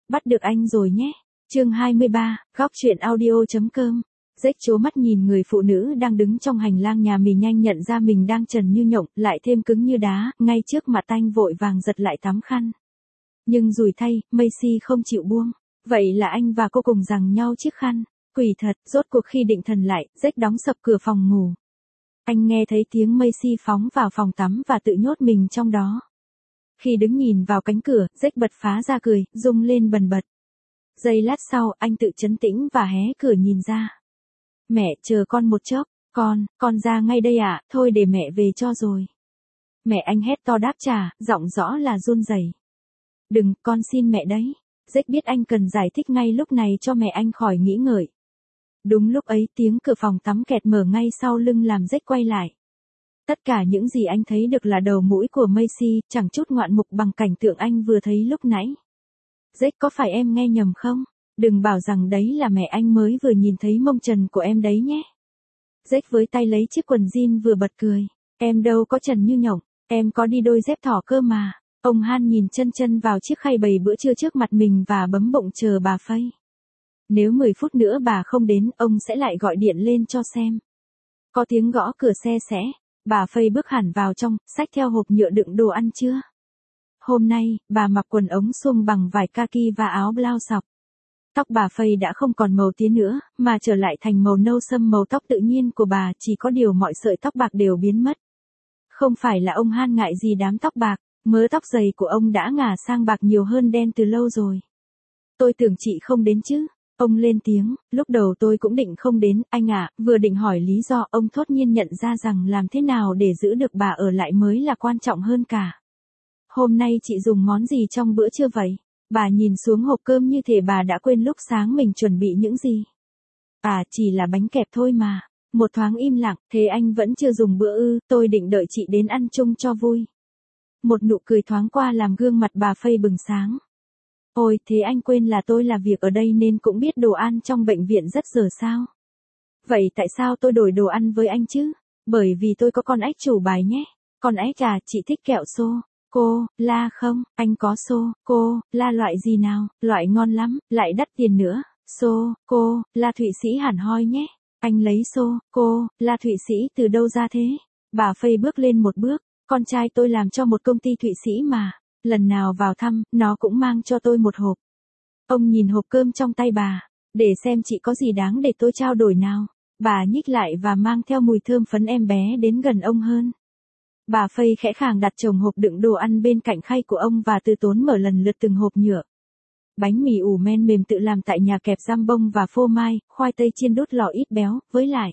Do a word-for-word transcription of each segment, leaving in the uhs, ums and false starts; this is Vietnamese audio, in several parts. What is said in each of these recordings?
bắt được anh rồi nhé. Chương hai mươi ba, góc truyện audio.com. Rách trố mắt nhìn người phụ nữ đang đứng trong hành lang nhà mình, nhanh nhận ra mình đang trần như nhộng, lại thêm cứng như đá, ngay trước mặt anh vội vàng giật lại tấm khăn. Nhưng rủi thay, Macy không chịu buông. Vậy là anh và cô cùng giằng nhau chiếc khăn. Quỷ thật, rốt cuộc khi định thần lại, Rách đóng sập cửa phòng ngủ. Anh nghe thấy tiếng Macy phóng vào phòng tắm và tự nhốt mình trong đó. Khi đứng nhìn vào cánh cửa, Rách bật phá ra cười, rung lên bần bật. Giây lát sau, anh tự trấn tĩnh và hé cửa nhìn ra. Mẹ, chờ con một chốc. Con, con ra ngay đây ạ, à? Thôi để mẹ về cho rồi. Mẹ, anh hét to đáp trả, giọng rõ là run rẩy. Đừng, con xin mẹ đấy. Rách biết anh cần giải thích ngay lúc này cho mẹ anh khỏi nghĩ ngợi. Đúng lúc ấy, tiếng cửa phòng tắm kẹt mở ngay sau lưng làm Rách quay lại. Tất cả những gì anh thấy được là đầu mũi của Macy, chẳng chút ngoạn mục bằng cảnh tượng anh vừa thấy lúc nãy. Rách, có phải em nghe nhầm không? Đừng bảo rằng đấy là mẹ anh mới vừa nhìn thấy mông trần của em đấy nhé. Rách với tay lấy chiếc quần jean vừa bật cười. Em đâu có trần như nhộng, em có đi đôi dép thỏ cơ mà. Ông Han nhìn chân chân vào chiếc khay bày bữa trưa trước mặt mình và bấm bụng chờ bà Phây. Nếu mười phút nữa bà không đến, ông sẽ lại gọi điện lên cho xem. Có tiếng gõ cửa xe xẽ, bà Phây bước hẳn vào trong, xách theo hộp nhựa đựng đồ ăn trưa. Hôm nay, bà mặc quần ống suông bằng vải kaki và áo blau sọc. Tóc bà Phây đã không còn màu tía nữa, mà trở lại thành màu nâu sẫm, màu tóc tự nhiên của bà, chỉ có điều mọi sợi tóc bạc đều biến mất. Không phải là ông Han ngại gì đám tóc bạc, mớ tóc dày của ông đã ngả sang bạc nhiều hơn đen từ lâu rồi. Tôi tưởng chị không đến chứ. Ông lên tiếng, lúc đầu tôi cũng định không đến, anh ạ, vừa định hỏi lý do, ông thốt nhiên nhận ra rằng làm thế nào để giữ được bà ở lại mới là quan trọng hơn cả. Hôm nay chị dùng món gì trong bữa trưa vậy? Bà nhìn xuống hộp cơm như thể bà đã quên lúc sáng mình chuẩn bị những gì. À, chỉ là bánh kẹp thôi mà. Một thoáng im lặng, thế anh vẫn chưa dùng bữa ư, tôi định đợi chị đến ăn chung cho vui. Một nụ cười thoáng qua làm gương mặt bà Phây bừng sáng. Ôi, thế anh quên là tôi là việc ở đây nên cũng biết đồ ăn trong bệnh viện rất dở sao? Vậy tại sao tôi đổi đồ ăn với anh chứ? Bởi vì tôi có con ếch chủ bài nhé. Con ếch à, chị thích kẹo sô cô la không? Anh có sô cô la loại gì nào? Loại ngon lắm, lại đắt tiền nữa. Sô cô la Thụy Sĩ hẳn hoi nhé. Anh lấy sô cô la Thụy Sĩ từ đâu ra thế? Bà Phây bước lên một bước. Con trai tôi làm cho một công ty Thụy Sĩ mà. Lần nào vào thăm, nó cũng mang cho tôi một hộp. Ông nhìn hộp cơm trong tay bà, để xem chị có gì đáng để tôi trao đổi nào. Bà nhích lại và mang theo mùi thơm phấn em bé đến gần ông hơn. Bà Phây khẽ khàng đặt chồng hộp đựng đồ ăn bên cạnh khay của ông và từ tốn mở lần lượt từng hộp nhựa. Bánh mì ủ men mềm tự làm tại nhà kẹp giam bông và phô mai, khoai tây chiên đốt lò ít béo, với lại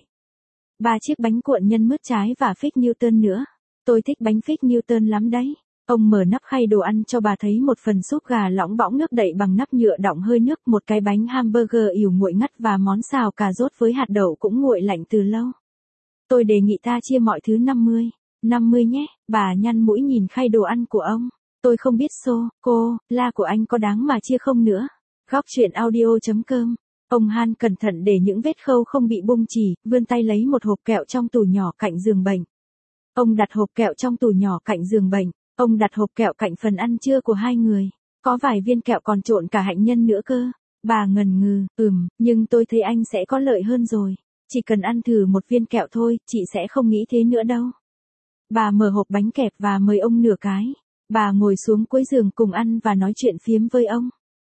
ba chiếc bánh cuộn nhân mướt trái và fig Newton nữa. Tôi thích bánh fig Newton lắm đấy. Ông mở nắp khay đồ ăn cho bà thấy một phần súp gà lõng bõng nước đậy bằng nắp nhựa đọng hơi nước, một cái bánh hamburger ỉu nguội ngắt và món xào cà rốt với hạt đậu cũng nguội lạnh từ lâu. Tôi đề nghị ta chia mọi thứ năm mươi. năm mươi nhé, bà nhăn mũi nhìn khay đồ ăn của ông. Tôi không biết sô cô la của anh có đáng mà chia không nữa. Góc truyện audio.com. Ông Han cẩn thận để những vết khâu không bị bung chỉ, vươn tay lấy một hộp kẹo trong tủ nhỏ cạnh giường bệnh. Ông đặt hộp kẹo trong tủ nhỏ cạnh giường bệnh. Ông đặt hộp kẹo cạnh phần ăn trưa của hai người. Có vài viên kẹo còn trộn cả hạnh nhân nữa cơ. Bà ngần ngừ, ừm, nhưng tôi thấy anh sẽ có lợi hơn rồi. Chỉ cần ăn thử một viên kẹo thôi, chị sẽ không nghĩ thế nữa đâu. Bà mở hộp bánh kẹp và mời ông nửa cái. Bà ngồi xuống cuối giường cùng ăn và nói chuyện phiếm với ông.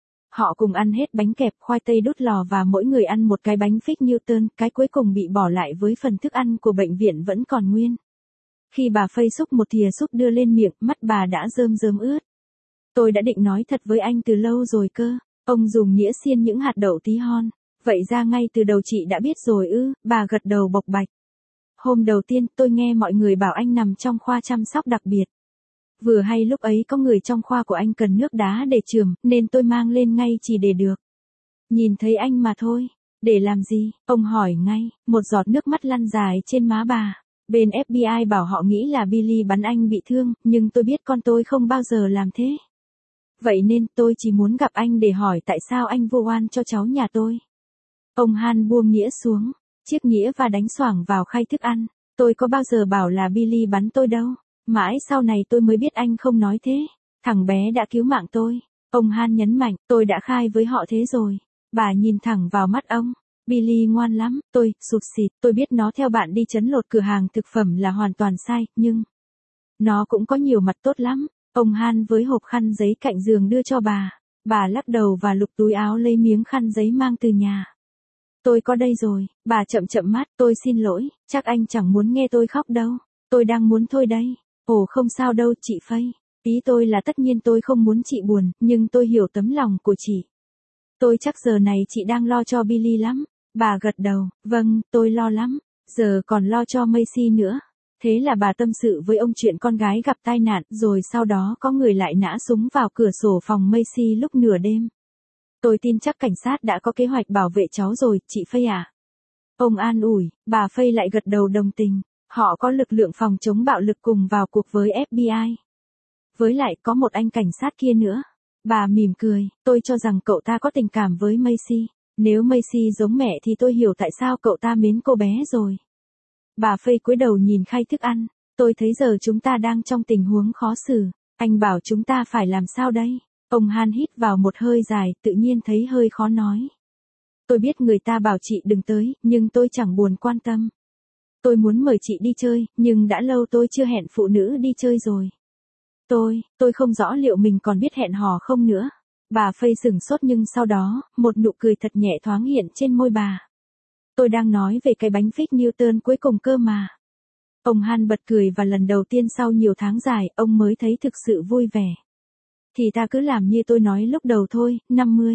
Họ cùng ăn hết bánh kẹp, khoai tây đút lò và mỗi người ăn một cái bánh fig Newton, cái cuối cùng bị bỏ lại với phần thức ăn của bệnh viện vẫn còn nguyên. Khi bà Phây xúc một thìa súp đưa lên miệng, mắt bà đã rơm rơm ướt. Tôi đã định nói thật với anh từ lâu rồi cơ. Ông dùng nghĩa xiên những hạt đậu tí hon. Vậy ra ngay từ đầu chị đã biết rồi ư? Bà gật đầu bộc bạch. Hôm đầu tiên tôi nghe mọi người bảo anh nằm trong khoa chăm sóc đặc biệt. Vừa hay lúc ấy có người trong khoa của anh cần nước đá để chườm, nên tôi mang lên ngay chỉ để được nhìn thấy anh mà thôi. Để làm gì? Ông hỏi ngay. Một giọt nước mắt lăn dài trên má bà. Bên ép bê i bảo họ nghĩ là Billy bắn anh bị thương, nhưng tôi biết con tôi không bao giờ làm thế. Vậy nên tôi chỉ muốn gặp anh để hỏi tại sao anh vu oan cho cháu nhà tôi. Ông Han buông nĩa xuống, chiếc nĩa và đánh xoảng vào khay thức ăn. Tôi có bao giờ bảo là Billy bắn tôi đâu. Mãi sau này tôi mới biết anh không nói thế. Thằng bé đã cứu mạng tôi. Ông Han nhấn mạnh, tôi đã khai với họ thế rồi. Bà nhìn thẳng vào mắt ông. Billy ngoan lắm, tôi, sụt xịt, tôi biết nó theo bạn đi trấn lột cửa hàng thực phẩm là hoàn toàn sai, nhưng nó cũng có nhiều mặt tốt lắm. Ông Han với hộp khăn giấy cạnh giường đưa cho bà. Bà lắc đầu và lục túi áo lấy miếng khăn giấy mang từ nhà. Tôi có đây rồi, bà chậm chậm mắt, tôi xin lỗi, chắc anh chẳng muốn nghe tôi khóc đâu. Tôi đang muốn thôi đây. Ồ không sao đâu chị Faye. Ý tôi là tất nhiên tôi không muốn chị buồn, nhưng tôi hiểu tấm lòng của chị. Tôi chắc giờ này chị đang lo cho Billy lắm. Bà gật đầu, vâng, tôi lo lắm. Giờ còn lo cho Macy nữa. Thế là bà tâm sự với ông chuyện con gái gặp tai nạn, rồi sau đó có người lại nã súng vào cửa sổ phòng Macy lúc nửa đêm. Tôi tin chắc cảnh sát đã có kế hoạch bảo vệ cháu rồi, chị Faye à. Ông an ủi, bà Faye lại gật đầu đồng tình. Họ có lực lượng phòng chống bạo lực cùng vào cuộc với ép bê i. Với lại có một anh cảnh sát kia nữa. Bà mỉm cười, tôi cho rằng cậu ta có tình cảm với Macy. Nếu Macy giống mẹ thì tôi hiểu tại sao cậu ta mến cô bé rồi. Bà Faye cúi đầu nhìn khay thức ăn. Tôi thấy giờ chúng ta đang trong tình huống khó xử. Anh bảo chúng ta phải làm sao đây? Ông Han hít vào một hơi dài, tự nhiên thấy hơi khó nói. Tôi biết người ta bảo chị đừng tới, nhưng tôi chẳng buồn quan tâm. Tôi muốn mời chị đi chơi, nhưng đã lâu tôi chưa hẹn phụ nữ đi chơi rồi. Tôi, tôi không rõ liệu mình còn biết hẹn hò không nữa. Bà Faye sửng sốt nhưng sau đó, một nụ cười thật nhẹ thoáng hiện trên môi bà. Tôi đang nói về cái bánh phích Newton cuối cùng cơ mà. Ông Han bật cười và lần đầu tiên sau nhiều tháng dài, ông mới thấy thực sự vui vẻ. Thì ta cứ làm như tôi nói lúc đầu thôi, năm mươi.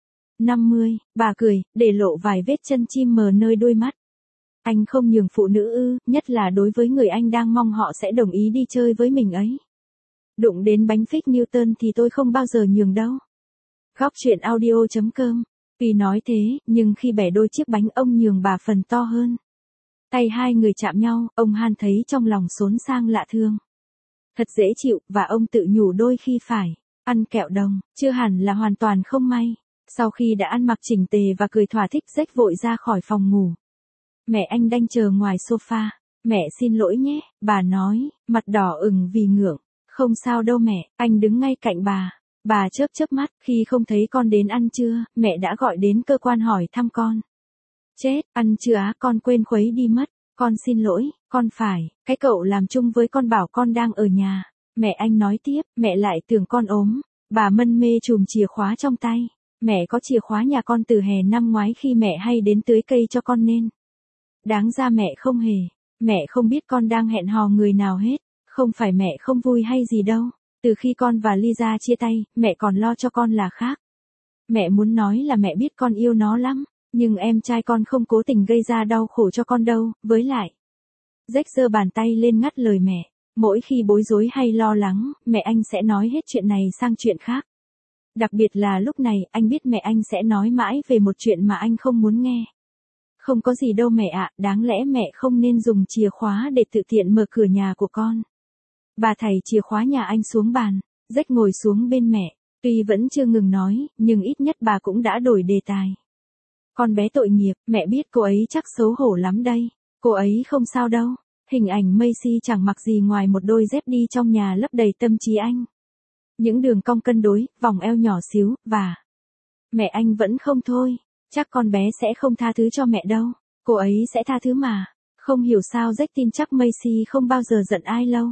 năm mươi, bà cười, để lộ vài vết chân chim mờ nơi đôi mắt. Anh không nhường phụ nữ ư, nhất là đối với người anh đang mong họ sẽ đồng ý đi chơi với mình ấy. Đụng đến bánh phích Newton thì tôi không bao giờ nhường đâu. Góc truyện audio chấm com. Vì nói thế, nhưng khi bẻ đôi chiếc bánh ông nhường bà phần to hơn. Tay hai người chạm nhau, ông Han thấy trong lòng xốn sang lạ thương. Thật dễ chịu, và ông tự nhủ đôi khi phải ăn kẹo đồng, chưa hẳn là hoàn toàn không may. Sau khi đã ăn mặc chỉnh tề và cười thỏa thích, Jack vội ra khỏi phòng ngủ. Mẹ anh đang chờ ngoài sofa. Mẹ xin lỗi nhé, bà nói, mặt đỏ ửng vì ngượng. Không sao đâu mẹ, anh đứng ngay cạnh bà. Bà chớp chớp mắt, khi không thấy con đến ăn trưa, mẹ đã gọi đến cơ quan hỏi thăm con. Chết, ăn chưa á, con quên khuấy đi mất. Con xin lỗi, con phải, cái cậu làm chung với con bảo con đang ở nhà. Mẹ anh nói tiếp, mẹ lại tưởng con ốm. Bà mân mê chùm chìa khóa trong tay. Mẹ có chìa khóa nhà con từ hè năm ngoái khi mẹ hay đến tưới cây cho con nên. Đáng ra mẹ không hề. Mẹ không biết con đang hẹn hò người nào hết. Không phải mẹ không vui hay gì đâu. Từ khi con và Lisa chia tay, mẹ còn lo cho con là khác. Mẹ muốn nói là mẹ biết con yêu nó lắm. Nhưng em trai con không cố tình gây ra đau khổ cho con đâu, với lại. Jack giơ bàn tay lên ngắt lời mẹ. Mỗi khi bối rối hay lo lắng, mẹ anh sẽ nói hết chuyện này sang chuyện khác. Đặc biệt là lúc này, anh biết mẹ anh sẽ nói mãi về một chuyện mà anh không muốn nghe. Không có gì đâu mẹ ạ, đáng lẽ mẹ không nên dùng chìa khóa để tự tiện mở cửa nhà của con. Bà thảy chìa khóa nhà anh xuống bàn, Jack ngồi xuống bên mẹ. Tuy vẫn chưa ngừng nói, nhưng ít nhất bà cũng đã đổi đề tài. Con bé tội nghiệp, mẹ biết cô ấy chắc xấu hổ lắm đây. Cô ấy không sao đâu. Hình ảnh Macy chẳng mặc gì ngoài một đôi dép đi trong nhà lấp đầy tâm trí anh. Những đường cong cân đối, vòng eo nhỏ xíu, và mẹ anh vẫn không thôi. Chắc con bé sẽ không tha thứ cho mẹ đâu. Cô ấy sẽ tha thứ mà. Không hiểu sao Jack tin chắc Macy không bao giờ giận ai lâu.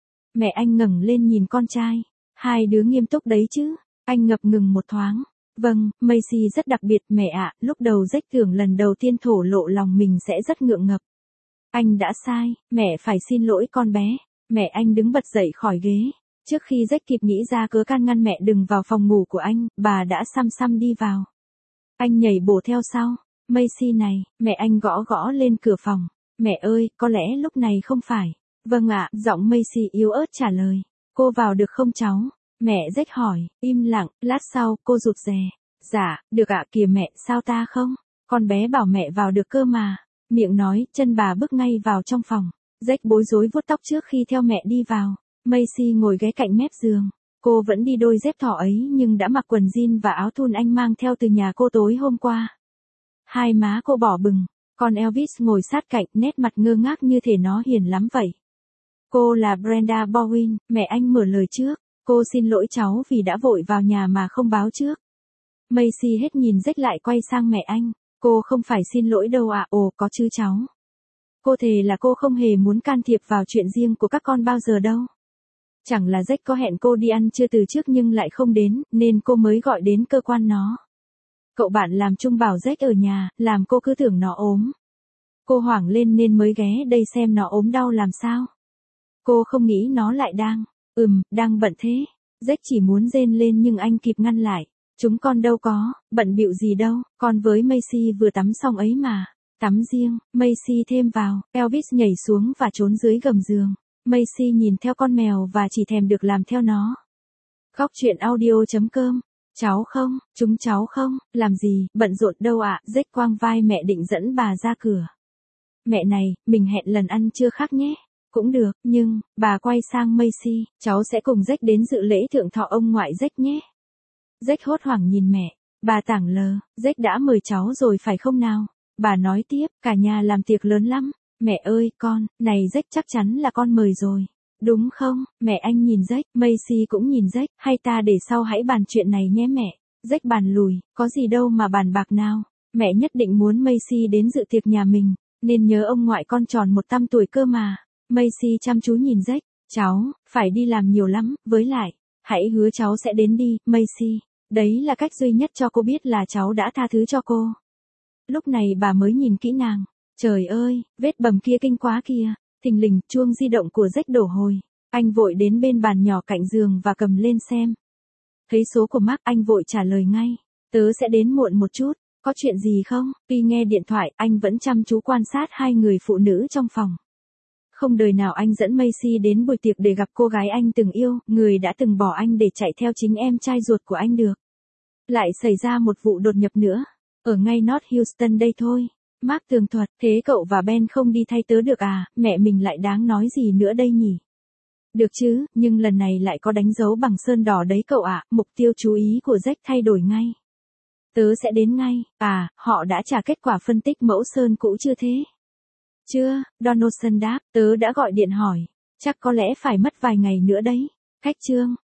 Mẹ anh ngẩng lên nhìn con trai. Hai đứa nghiêm túc đấy chứ. Anh ngập ngừng một thoáng. Vâng, Macy rất đặc biệt mẹ ạ. Lúc đầu Jack tưởng lần đầu tiên thổ lộ lòng mình sẽ rất ngượng ngập. Anh đã sai, mẹ phải xin lỗi con bé. Mẹ anh đứng bật dậy khỏi ghế. Trước khi Jack kịp nghĩ ra cớ can ngăn mẹ đừng vào phòng ngủ của anh, bà đã xăm xăm đi vào. Anh nhảy bổ theo sau. Macy này, mẹ anh gõ gõ lên cửa phòng. Mẹ ơi, có lẽ lúc này không phải. Vâng ạ, giọng Macy yếu ớt trả lời. Cô vào được không cháu? Mẹ Jack hỏi, im lặng, lát sau, cô rụt rè. Dạ, được ạ kìa mẹ, sao ta không? Con bé bảo mẹ vào được cơ mà. Miệng nói, chân bà bước ngay vào trong phòng. Jack bối rối vuốt tóc trước khi theo mẹ đi vào. Macy ngồi ghé cạnh mép giường. Cô vẫn đi đôi dép thỏ ấy nhưng đã mặc quần jean và áo thun anh mang theo từ nhà cô tối hôm qua. Hai má cô đỏ bừng. Còn Elvis ngồi sát cạnh, nét mặt ngơ ngác như thể nó hiền lắm vậy. Cô là Brenda Bowen, mẹ anh mở lời trước. cô xin lỗi cháu vì đã vội vào nhà mà không báo trước. Macy hết nhìn Jack lại quay sang mẹ anh. Cô không phải xin lỗi đâu ạ, à. Ồ có chứ cháu. Cô thề là cô không hề muốn can thiệp vào chuyện riêng của các con bao giờ đâu. Chẳng là Jack có hẹn cô đi ăn trưa từ trước nhưng lại không đến, nên cô mới gọi đến cơ quan nó. Cậu bạn làm chung bảo Jack ở nhà, làm cô cứ tưởng nó ốm. Cô hoảng lên nên mới ghé đây xem nó ốm đau làm sao. Cô không nghĩ nó lại đang, ừm, đang bận thế. Jack chỉ muốn rên lên nhưng anh kịp ngăn lại. Chúng con đâu có, bận bịu gì đâu, con với Macy vừa tắm xong ấy mà. Tắm riêng, Macy thêm vào, Elvis nhảy xuống và trốn dưới gầm giường. Macy nhìn theo con mèo và chỉ thèm được làm theo nó. Góc truyện audio chấm com. Cháu không, chúng cháu không, làm gì, bận rộn đâu ạ, à? Jack quang vai mẹ định dẫn bà ra cửa. Mẹ này, mình hẹn lần ăn trưa khác nhé. Cũng được, nhưng, bà quay sang Macy, cháu sẽ cùng Jack đến dự lễ thượng thọ ông ngoại Jack nhé. Jack hốt hoảng nhìn mẹ, bà tảng lờ, Jack đã mời cháu rồi phải không nào? Bà nói tiếp, cả nhà làm tiệc lớn lắm. Mẹ ơi, con, này Jack chắc chắn là con mời rồi. Đúng không? Mẹ anh nhìn Jack, Macy cũng nhìn Jack, hay ta để sau hãy bàn chuyện này nhé mẹ. Jack bàn lùi, có gì đâu mà bàn bạc nào. Mẹ nhất định muốn Macy đến dự tiệc nhà mình, nên nhớ ông ngoại con tròn một trăm tuổi cơ mà. Macy chăm chú nhìn Jack, cháu, phải đi làm nhiều lắm, với lại, hãy hứa cháu sẽ đến đi, Macy. Đấy là cách duy nhất cho cô biết là cháu đã tha thứ cho cô. Lúc này bà mới nhìn kỹ nàng. Trời ơi, vết bầm kia kinh quá kìa. Thình lình, chuông di động của Jack đổ hồi. Anh vội đến bên bàn nhỏ cạnh giường và cầm lên xem. Thấy số của Mark, anh vội trả lời ngay. Tớ sẽ đến muộn một chút, có chuyện gì không? Tuy nghe điện thoại, anh vẫn chăm chú quan sát hai người phụ nữ trong phòng. Không đời nào anh dẫn Macy đến buổi tiệc để gặp cô gái anh từng yêu, người đã từng bỏ anh để chạy theo chính em trai ruột của anh được. Lại xảy ra một vụ đột nhập nữa. Ở ngay North Houston đây thôi. Mark tường thuật, thế cậu và Ben không đi thay tớ được à, mẹ mình lại đáng nói gì nữa đây nhỉ? Được chứ, nhưng lần này lại có đánh dấu bằng sơn đỏ đấy cậu ạ, à. Mục tiêu chú ý của Jack thay đổi ngay. Tớ sẽ đến ngay, à, họ đã trả kết quả phân tích mẫu sơn cũ chưa thế? Chưa, Donaldson đáp, tớ đã gọi điện hỏi, chắc có lẽ phải mất vài ngày nữa đấy. Khách trương,